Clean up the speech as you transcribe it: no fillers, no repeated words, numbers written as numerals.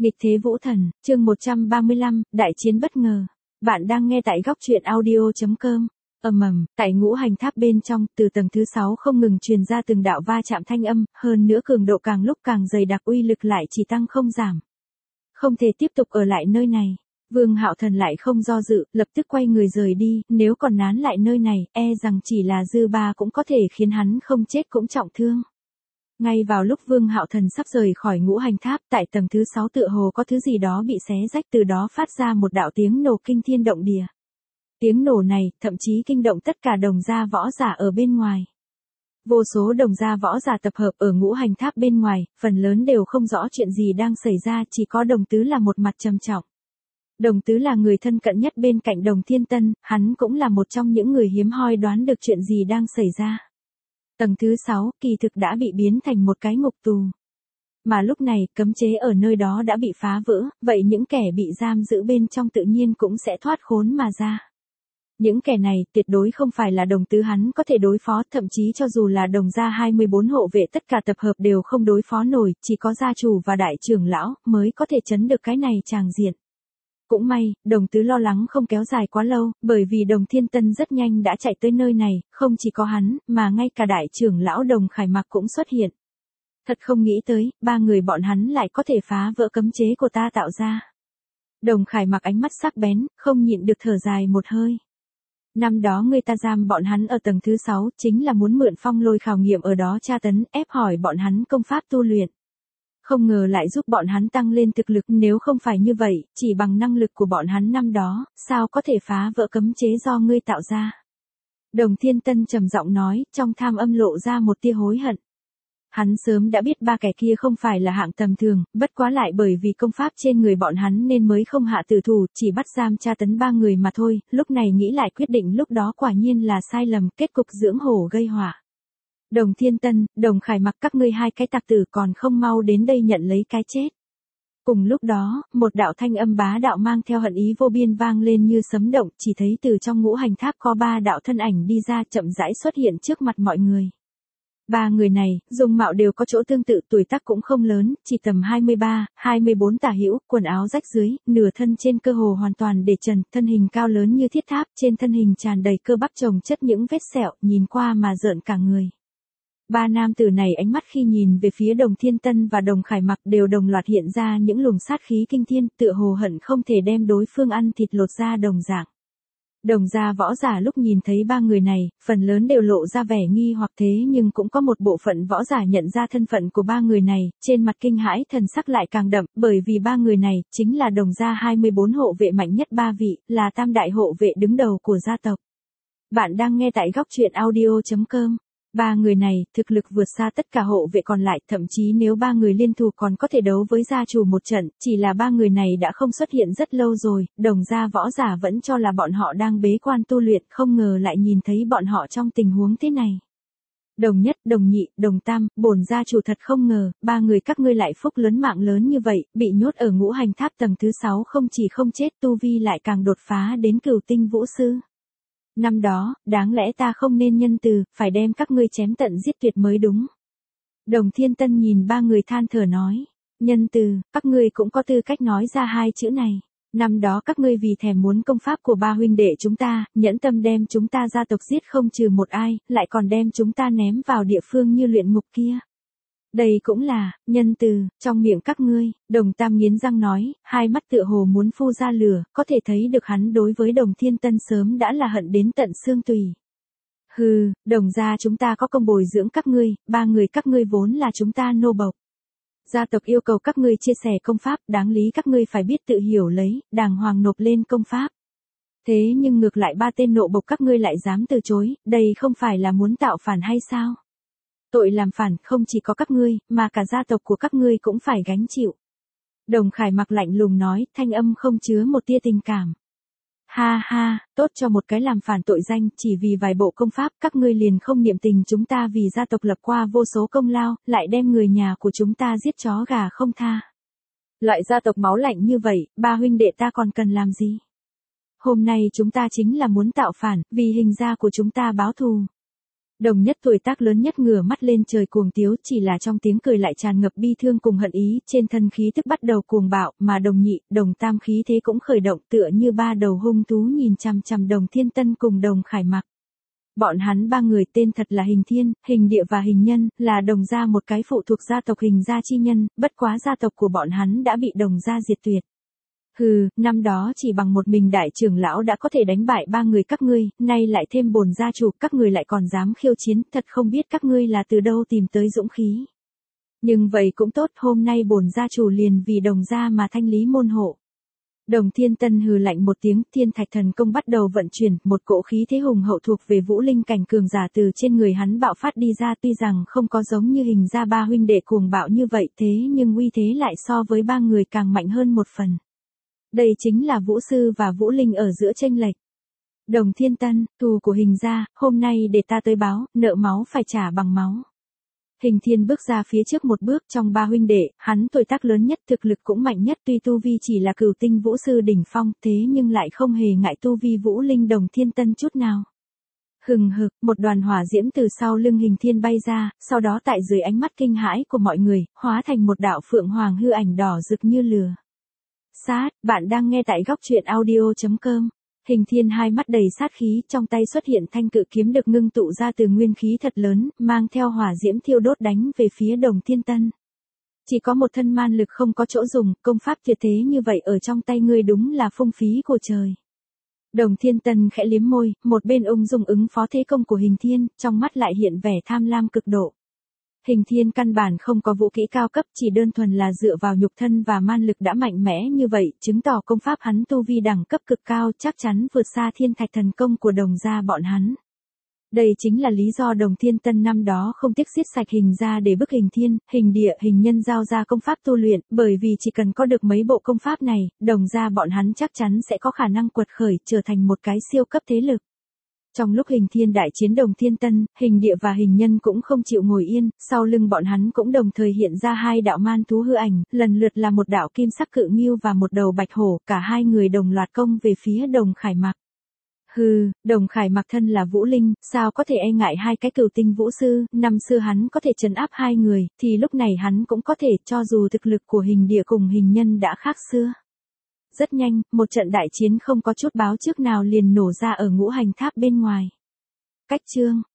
Nghịch thế vũ thần, chương 135, đại chiến bất ngờ. Bạn đang nghe tại góc truyện audio.com. Tại ngũ hành tháp bên trong, từ tầng thứ 6 không ngừng truyền ra từng đạo va chạm thanh âm, hơn nữa cường độ càng lúc càng dày đặc, uy lực lại chỉ tăng không giảm. Không thể tiếp tục ở lại nơi này. Vương Hạo Thần lại không do dự, lập tức quay người rời đi, nếu còn nán lại nơi này, e rằng chỉ là dư ba cũng có thể khiến hắn không chết cũng trọng thương. Ngay vào lúc Vương Hạo Thần sắp rời khỏi ngũ hành tháp, tại tầng thứ 6 tựa hồ có thứ gì đó bị xé rách, từ đó phát ra một đạo tiếng nổ kinh thiên động địa. Tiếng nổ này, thậm chí kinh động tất cả đồng gia võ giả ở bên ngoài. Vô số đồng gia võ giả tập hợp ở ngũ hành tháp bên ngoài, phần lớn đều không rõ chuyện gì đang xảy ra, chỉ có Đồng Tứ là một mặt trầm trọng. Đồng Tứ là người thân cận nhất bên cạnh Đồng Thiên Tân, hắn cũng là một trong những người hiếm hoi đoán được chuyện gì đang xảy ra. Tầng thứ 6 kỳ thực đã bị biến thành một cái ngục tù. Mà lúc này, cấm chế ở nơi đó đã bị phá vỡ, vậy những kẻ bị giam giữ bên trong tự nhiên cũng sẽ thoát khốn mà ra. Những kẻ này tuyệt đối không phải là Đồng Tứ hắn có thể đối phó, thậm chí cho dù là đồng gia 24 hộ vệ tất cả tập hợp đều không đối phó nổi, chỉ có gia chủ và đại trưởng lão mới có thể chấn được cái này tràng diện. Cũng may, Đồng Tứ lo lắng không kéo dài quá lâu, bởi vì Đồng Thiên Tân rất nhanh đã chạy tới nơi này, không chỉ có hắn, mà ngay cả đại trưởng lão Đồng Khải Mặc cũng xuất hiện. Thật không nghĩ tới, ba người bọn hắn lại có thể phá vỡ cấm chế của ta tạo ra. Đồng Khải Mặc ánh mắt sắc bén, không nhịn được thở dài một hơi. Năm đó người ta giam bọn hắn ở tầng thứ 6, chính là muốn mượn phong lôi khảo nghiệm ở đó tra tấn, ép hỏi bọn hắn công pháp tu luyện. Không ngờ lại giúp bọn hắn tăng lên thực lực, nếu không phải như vậy, chỉ bằng năng lực của bọn hắn năm đó, sao có thể phá vỡ cấm chế do ngươi tạo ra. Đồng Thiên Tân trầm giọng nói, trong tham âm lộ ra một tia hối hận. Hắn sớm đã biết ba kẻ kia không phải là hạng tầm thường, bất quá lại bởi vì công pháp trên người bọn hắn nên mới không hạ tử thủ, chỉ bắt giam tra tấn ba người mà thôi, lúc này nghĩ lại quyết định lúc đó quả nhiên là sai lầm, kết cục dưỡng hổ gây họa. Đồng Thiên Tân, Đồng Khải Mặc, các ngươi hai cái tặc tử còn không mau đến đây nhận lấy cái chết. Cùng lúc đó, một đạo thanh âm bá đạo mang theo hận ý vô biên vang lên như sấm động, chỉ thấy từ trong ngũ hành tháp có ba đạo thân ảnh đi ra chậm rãi xuất hiện trước mặt mọi người. Ba người này, dung mạo đều có chỗ tương tự, tuổi tác cũng không lớn, chỉ tầm 23, 24 tả hữu, quần áo rách dưới, nửa thân trên cơ hồ hoàn toàn để trần, thân hình cao lớn như thiết tháp, trên thân hình tràn đầy cơ bắp chồng chất những vết sẹo, nhìn qua mà rợn cả người. Ba nam tử này ánh mắt khi nhìn về phía Đồng Thiên Tân và Đồng Khải Mặc đều đồng loạt hiện ra những luồng sát khí kinh thiên, tựa hồ hận không thể đem đối phương ăn thịt lột da đồng dạng. Đồng gia võ giả lúc nhìn thấy ba người này, phần lớn đều lộ ra vẻ nghi hoặc, thế nhưng cũng có một bộ phận võ giả nhận ra thân phận của ba người này, trên mặt kinh hãi thần sắc lại càng đậm, bởi vì ba người này chính là đồng gia 24 hộ vệ mạnh nhất ba vị, là tam đại hộ vệ đứng đầu của gia tộc. Bạn đang nghe tại góc truyện audio.com. Ba người này, thực lực vượt xa tất cả hộ vệ còn lại, thậm chí nếu ba người liên thủ còn có thể đấu với gia chủ một trận, chỉ là ba người này đã không xuất hiện rất lâu rồi, đồng gia võ giả vẫn cho là bọn họ đang bế quan tu luyện, không ngờ lại nhìn thấy bọn họ trong tình huống thế này. Đồng nhất, đồng nhị, đồng tam, bổn gia chủ thật không ngờ, ba người các ngươi lại phúc lớn mạng lớn như vậy, bị nhốt ở ngũ hành tháp tầng thứ 6 không chỉ không chết, tu vi lại càng đột phá đến cửu tinh vũ sư. Năm đó, đáng lẽ ta không nên nhân từ, phải đem các ngươi chém tận giết tuyệt mới đúng. Đồng Thiên Tân nhìn ba người than thở nói, nhân từ, các ngươi cũng có tư cách nói ra hai chữ này. Năm đó các ngươi vì thèm muốn công pháp của ba huynh đệ chúng ta, nhẫn tâm đem chúng ta gia tộc giết không trừ một ai, lại còn đem chúng ta ném vào địa phương như luyện ngục kia. Đây cũng là, nhân từ, trong miệng các ngươi, Đồng Tam nghiến răng nói, hai mắt tựa hồ muốn phun ra lửa, có thể thấy được hắn đối với Đồng Thiên Tân sớm đã là hận đến tận xương tùy. Hừ, Đồng gia chúng ta có công bồi dưỡng các ngươi, ba người các ngươi vốn là chúng ta nô bộc. Gia tộc yêu cầu các ngươi chia sẻ công pháp, đáng lý các ngươi phải biết tự hiểu lấy, đàng hoàng nộp lên công pháp. Thế nhưng ngược lại ba tên nô bộc các ngươi lại dám từ chối, đây không phải là muốn tạo phản hay sao? Tội làm phản không chỉ có các ngươi, mà cả gia tộc của các ngươi cũng phải gánh chịu. Đồng Khải Mặc lạnh lùng nói, thanh âm không chứa một tia tình cảm. Ha ha, tốt cho một cái làm phản tội danh, chỉ vì vài bộ công pháp các ngươi liền không niệm tình chúng ta vì gia tộc lập qua vô số công lao, lại đem người nhà của chúng ta giết chó gà không tha. Loại gia tộc máu lạnh như vậy, ba huynh đệ ta còn cần làm gì? Hôm nay chúng ta chính là muốn tạo phản, vì hình gia của chúng ta báo thù. Đồng Nhất tuổi tác lớn nhất ngửa mắt lên trời cuồng tiếu, chỉ là trong tiếng cười lại tràn ngập bi thương cùng hận ý, trên thân khí tức bắt đầu cuồng bạo, mà Đồng Nhị, Đồng Tam khí thế cũng khởi động, tựa như ba đầu hung thú nhìn chằm chằm Đồng Thiên Tân cùng Đồng Khải Mặc. Bọn hắn ba người tên thật là Hình Thiên, Hình Địa và Hình Nhân, là Đồng gia một cái phụ thuộc gia tộc Hình gia chi nhân, bất quá gia tộc của bọn hắn đã bị Đồng gia diệt tuyệt. Hừ, năm đó chỉ bằng một mình đại trưởng lão đã có thể đánh bại ba người các ngươi, nay lại thêm bổn gia chủ, các ngươi lại còn dám khiêu chiến, thật không biết các ngươi là từ đâu tìm tới dũng khí. Nhưng vậy cũng tốt, hôm nay bổn gia chủ liền vì Đồng gia mà thanh lý môn hộ. Đồng Thiên Tân hừ lạnh một tiếng, Thiên Thạch Thần Công bắt đầu vận chuyển, một cỗ khí thế hùng hậu thuộc về vũ linh cảnh cường giả từ trên người hắn bạo phát đi ra, tuy rằng không có giống như Hình gia ba huynh đệ cuồng bạo như vậy, thế nhưng uy thế lại so với ba người càng mạnh hơn một phần. Đây chính là vũ sư và vũ linh ở giữa chênh lệch. Đồng Thiên Tân, thù của Hình gia, hôm nay để ta tới báo, nợ máu phải trả bằng máu. Hình Thiên bước ra phía trước một bước, trong ba huynh đệ, hắn tuổi tác lớn nhất, thực lực cũng mạnh nhất, tuy tu vi chỉ là cửu tinh vũ sư đỉnh phong, thế nhưng lại không hề ngại tu vi vũ linh Đồng Thiên Tân chút nào. Hừng hực, một đoàn hỏa diễm từ sau lưng Hình Thiên bay ra, sau đó tại dưới ánh mắt kinh hãi của mọi người, hóa thành một đạo phượng hoàng hư ảnh đỏ rực như lửa. Sát, bạn đang nghe tại góc truyện audio.com. Hình Thiên hai mắt đầy sát khí, trong tay xuất hiện thanh cự kiếm được ngưng tụ ra từ nguyên khí thật lớn, mang theo hỏa diễm thiêu đốt đánh về phía Đồng Thiên Tân. Chỉ có một thân man lực không có chỗ dùng, công pháp tuyệt thế như vậy ở trong tay ngươi đúng là phung phí của trời. Đồng Thiên Tân khẽ liếm môi, một bên ung dung ứng phó thế công của Hình Thiên, trong mắt lại hiện vẻ tham lam cực độ. Hình Thiên căn bản không có vũ kỹ cao cấp, chỉ đơn thuần là dựa vào nhục thân và man lực đã mạnh mẽ như vậy, chứng tỏ công pháp hắn tu vi đẳng cấp cực cao, chắc chắn vượt xa Thiên Thạch Thần Công của Đồng gia bọn hắn. Đây chính là lý do Đồng Thiên Tân năm đó không tiếc giết sạch Hình gia để bức Hình Thiên, Hình Địa, Hình Nhân giao ra công pháp tu luyện, bởi vì chỉ cần có được mấy bộ công pháp này, Đồng gia bọn hắn chắc chắn sẽ có khả năng quật khởi, trở thành một cái siêu cấp thế lực. Trong lúc Hình Thiên đại chiến Đồng Thiên Tân, Hình Địa và Hình Nhân cũng không chịu ngồi yên, sau lưng bọn hắn cũng đồng thời hiện ra hai đạo man thú hư ảnh, lần lượt là một đạo kim sắc cự ngưu và một đầu bạch hổ, cả hai người đồng loạt công về phía Đồng Khải Mặc. Hừ, Đồng Khải Mặc thân là vũ linh, sao có thể e ngại hai cái cửu tinh vũ sư, năm xưa hắn có thể trấn áp hai người, thì lúc này hắn cũng có thể, cho dù thực lực của Hình Địa cùng Hình Nhân đã khác xưa. Rất nhanh, một trận đại chiến không có chút báo trước nào liền nổ ra ở Ngũ Hành Tháp bên ngoài. Cách chương